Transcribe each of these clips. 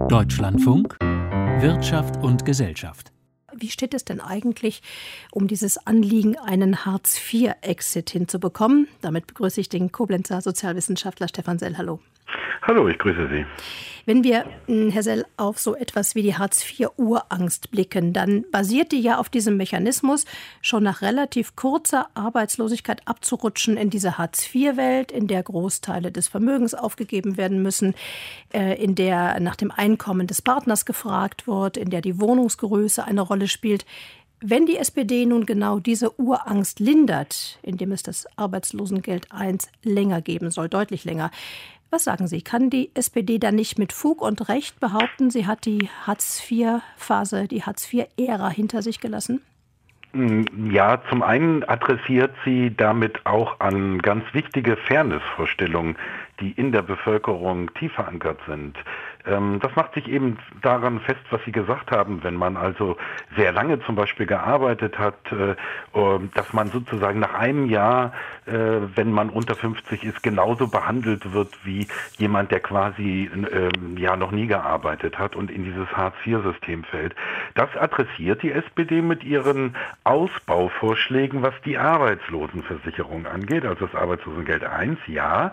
Deutschlandfunk Wirtschaft und Gesellschaft. Wie steht es denn eigentlich um dieses Anliegen, einen Hartz-IV-Exit hinzubekommen? Damit begrüße ich den Koblenzer Sozialwissenschaftler Stefan Sell. Hallo. Hallo, ich grüße Sie. Wenn wir, Herr Sell, auf so etwas wie die Hartz-IV-Urangst blicken, dann basiert die ja auf diesem Mechanismus, schon nach relativ kurzer Arbeitslosigkeit abzurutschen in diese Hartz-IV-Welt, in der Großteile des Vermögens aufgegeben werden müssen, in der nach dem Einkommen des Partners gefragt wird, in der die Wohnungsgröße eine Rolle spielt. Wenn die SPD nun genau diese Urangst lindert, indem es das Arbeitslosengeld I länger geben soll, deutlich länger, was sagen Sie, kann die SPD dann nicht mit Fug und Recht behaupten, sie hat die Hartz-IV-Phase, die Hartz-IV-Ära hinter sich gelassen? Ja, zum einen adressiert sie damit auch an ganz wichtige Fairnessvorstellungen, die in der Bevölkerung tief verankert sind. Das macht sich eben daran fest, was Sie gesagt haben, wenn man also sehr lange zum Beispiel gearbeitet hat, dass man sozusagen nach einem Jahr, wenn man unter 50 ist, genauso behandelt wird wie jemand, der quasi noch nie gearbeitet hat und in dieses Hartz-IV-System fällt. Das adressiert die SPD mit ihren Ausbauvorschlägen, was die Arbeitslosenversicherung angeht, also das Arbeitslosengeld I, ja,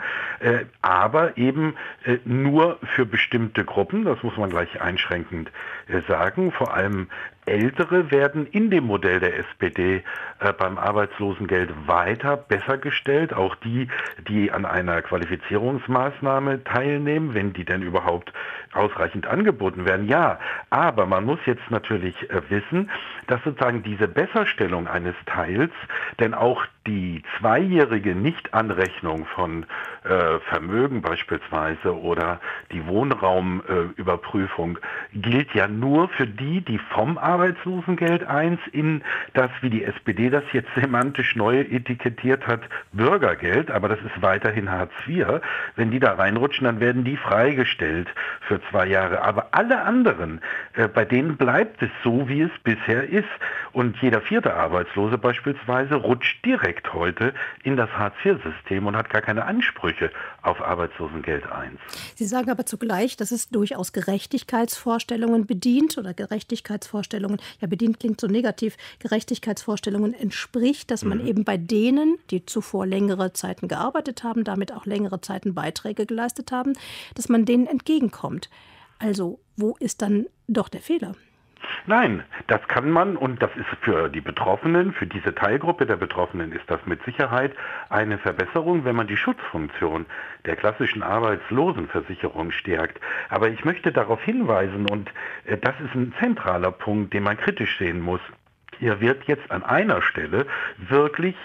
aber eben nur für bestimmte Gruppen, das muss man gleich einschränkend sagen, vor allem Ältere werden in dem Modell der SPD beim Arbeitslosengeld weiter besser gestellt, auch die, die an einer Qualifizierungsmaßnahme teilnehmen, wenn die denn überhaupt ausreichend angeboten werden. Ja, aber man muss jetzt natürlich wissen, dass sozusagen diese Besserstellung eines Teils, denn auch die zweijährige Nichtanrechnung von Vermögen beispielsweise oder die Wohnraumüberprüfung gilt ja nur für die, die vom Arbeitslosengeld I in das, wie die SPD das jetzt semantisch neu etikettiert hat, Bürgergeld, aber das ist weiterhin Hartz IV. Wenn die da reinrutschen, dann werden die freigestellt für 2 Jahre. Aber alle anderen, bei denen bleibt es so, wie es bisher ist. Und jeder 4. Arbeitslose beispielsweise rutscht direkt heute in das Hartz-IV-System und hat gar keine Ansprüche auf Arbeitslosengeld I. Sie sagen aber zugleich, dass es durchaus Gerechtigkeitsvorstellungen bedient oder Gerechtigkeitsvorstellungen, ja bedient klingt so negativ, Gerechtigkeitsvorstellungen entspricht, dass man eben bei denen, die zuvor längere Zeiten gearbeitet haben, damit auch längere Zeiten Beiträge geleistet haben, dass man denen entgegenkommt. Also wo ist dann doch der Fehler? Nein, das kann man, und das ist für die Betroffenen, für diese Teilgruppe der Betroffenen ist das mit Sicherheit eine Verbesserung, wenn man die Schutzfunktion der klassischen Arbeitslosenversicherung stärkt. Aber ich möchte darauf hinweisen, und das ist ein zentraler Punkt, den man kritisch sehen muss. Hier wird jetzt an einer Stelle wirklich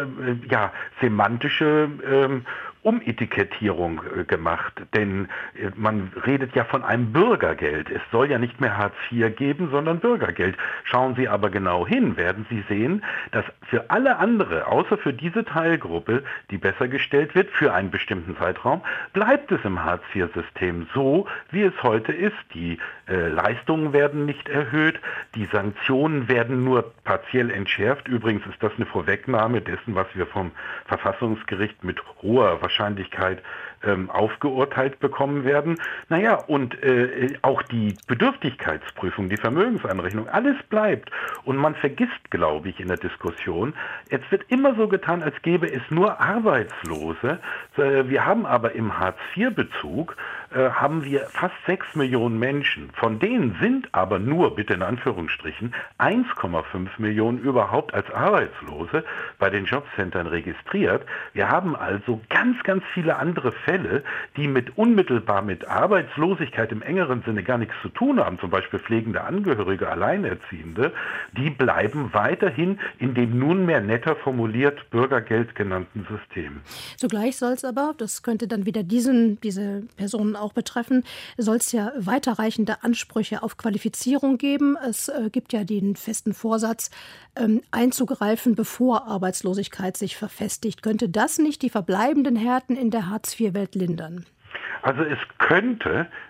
semantische Umetikettierung gemacht, denn man redet ja von einem Bürgergeld. Es soll ja nicht mehr Hartz IV geben, sondern Bürgergeld. Schauen Sie aber genau hin, werden Sie sehen, dass für alle andere, außer für diese Teilgruppe, die besser gestellt wird, für einen bestimmten Zeitraum, bleibt es im Hartz IV-System so, wie es heute ist. Die Leistungen werden nicht erhöht, die Sanktionen werden nur partiell entschärft. Übrigens ist das eine Vorwegnahme dessen, was wir vom Verfassungsgericht mit hoher Wahrscheinlichkeit aufgeurteilt bekommen werden. Naja, und auch die Bedürftigkeitsprüfung, die Vermögensanrechnung, alles bleibt. Und man vergisst, glaube ich, in der Diskussion, es wird immer so getan, als gäbe es nur Arbeitslose. Wir haben aber im Hartz-IV-Bezug haben wir fast 6 Millionen Menschen. Von denen sind aber nur, bitte in Anführungsstrichen, 1,5 Millionen überhaupt als Arbeitslose bei den Jobcentern registriert. Wir haben also ganz, ganz viele andere Fälle, die unmittelbar mit Arbeitslosigkeit im engeren Sinne gar nichts zu tun haben, zum Beispiel pflegende Angehörige, Alleinerziehende, die bleiben weiterhin in dem nunmehr netter formuliert Bürgergeld genannten System. Zugleich soll es aber, das könnte dann wieder diese Personen auch betreffen, soll es ja weiterreichende Ansprüche auf Qualifizierung geben. Es gibt ja den festen Vorsatz, einzugreifen, bevor Arbeitslosigkeit sich verfestigt. Könnte das nicht die verbleibenden Härten in der Hartz-IV-Welt lindern? Also es könnte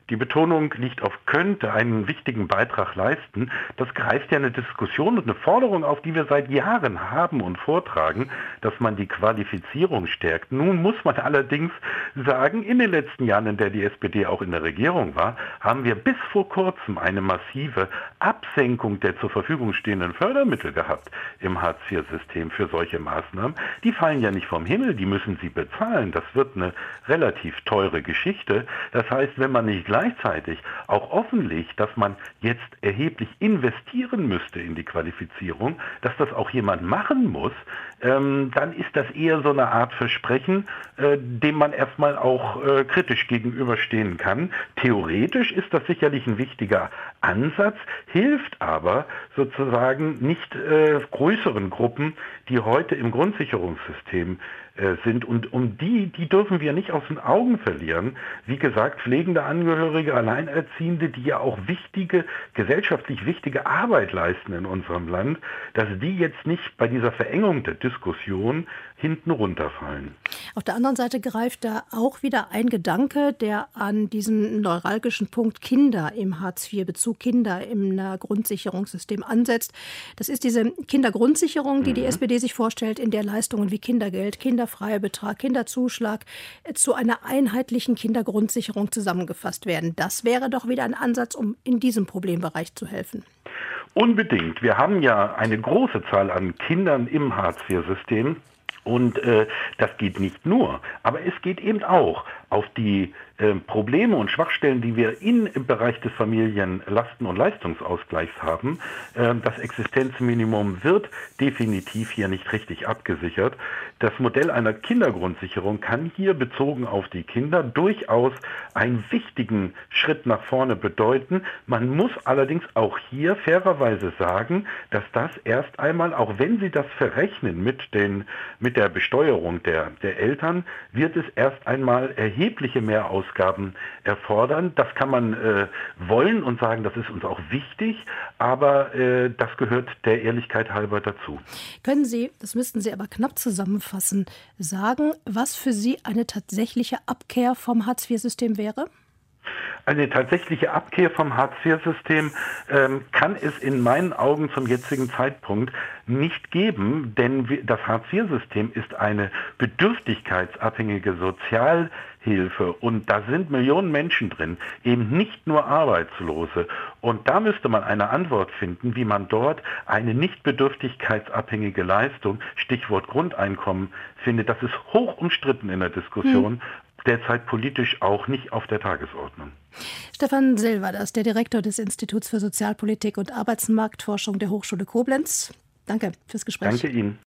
Die Betonung liegt auf könnte einen wichtigen Beitrag leisten. Das greift ja eine Diskussion und eine Forderung auf, die wir seit Jahren haben und vortragen, dass man die Qualifizierung stärkt. Nun muss man allerdings sagen, in den letzten Jahren, in der die SPD auch in der Regierung war, haben wir bis vor kurzem eine massive Absenkung der zur Verfügung stehenden Fördermittel gehabt im Hartz-IV-System für solche Maßnahmen. Die fallen ja nicht vom Himmel, die müssen Sie bezahlen. Das wird eine relativ teure Geschichte. Das heißt, wenn man nicht gleichzeitig auch offenlegt, dass man jetzt erheblich investieren müsste in die Qualifizierung, dass das auch jemand machen muss, dann ist das eher so eine Art Versprechen, dem man erstmal auch kritisch gegenüberstehen kann. Theoretisch ist das sicherlich ein wichtiger Ansatz, hilft aber sozusagen nicht größeren Gruppen, die heute im Grundsicherungssystem sind. Und um die dürfen wir nicht aus den Augen verlieren. Wie gesagt, pflegende Angehörige, Alleinerziehende, die ja auch gesellschaftlich wichtige Arbeit leisten in unserem Land, dass die jetzt nicht bei dieser Verengung der Diskussion hinten runterfallen. Auf der anderen Seite greift da auch wieder ein Gedanke, der an diesen neuralgischen Punkt Kinder im Hartz-IV-Bezug, Kinder im Grundsicherungssystem ansetzt. Das ist diese Kindergrundsicherung, die die SPD sich vorstellt, in der Leistungen wie Kindergeld, Kinderfreibetrag, Kinderzuschlag zu einer einheitlichen Kindergrundsicherung zusammengefasst werden. Das wäre doch wieder ein Ansatz, um in diesem Problembereich zu helfen. Unbedingt. Wir haben ja eine große Zahl an Kindern im Hartz-IV-System. Und das geht nicht nur, aber es geht eben auch auf die Probleme und Schwachstellen, die wir im Bereich des Familienlasten- und Leistungsausgleichs haben. Das Existenzminimum wird definitiv hier nicht richtig abgesichert. Das Modell einer Kindergrundsicherung kann hier bezogen auf die Kinder durchaus einen wichtigen Schritt nach vorne bedeuten. Man muss allerdings auch hier fairerweise sagen, dass das erst einmal, auch wenn Sie das verrechnen mit der Besteuerung der Eltern, wird es erst einmal erhebliche Mehrausgaben erfordern. Das kann man wollen und sagen, das ist uns auch wichtig, aber das gehört der Ehrlichkeit halber dazu. Können Sie, das müssten Sie aber knapp zusammenfassen, sagen, was für Sie eine tatsächliche Abkehr vom Hartz-IV-System wäre? Eine tatsächliche Abkehr vom Hartz-IV-System kann es in meinen Augen zum jetzigen Zeitpunkt nicht geben, denn das Hartz-IV-System ist eine bedürftigkeitsabhängige Sozialhilfe und da sind Millionen Menschen drin, eben nicht nur Arbeitslose. Und da müsste man eine Antwort finden, wie man dort eine nicht bedürftigkeitsabhängige Leistung, Stichwort Grundeinkommen, findet. Das ist hoch umstritten in der Diskussion. Derzeit politisch auch nicht auf der Tagesordnung. Stefan Silverders, der Direktor des Instituts für Sozialpolitik und Arbeitsmarktforschung der Hochschule Koblenz. Danke fürs Gespräch. Danke Ihnen.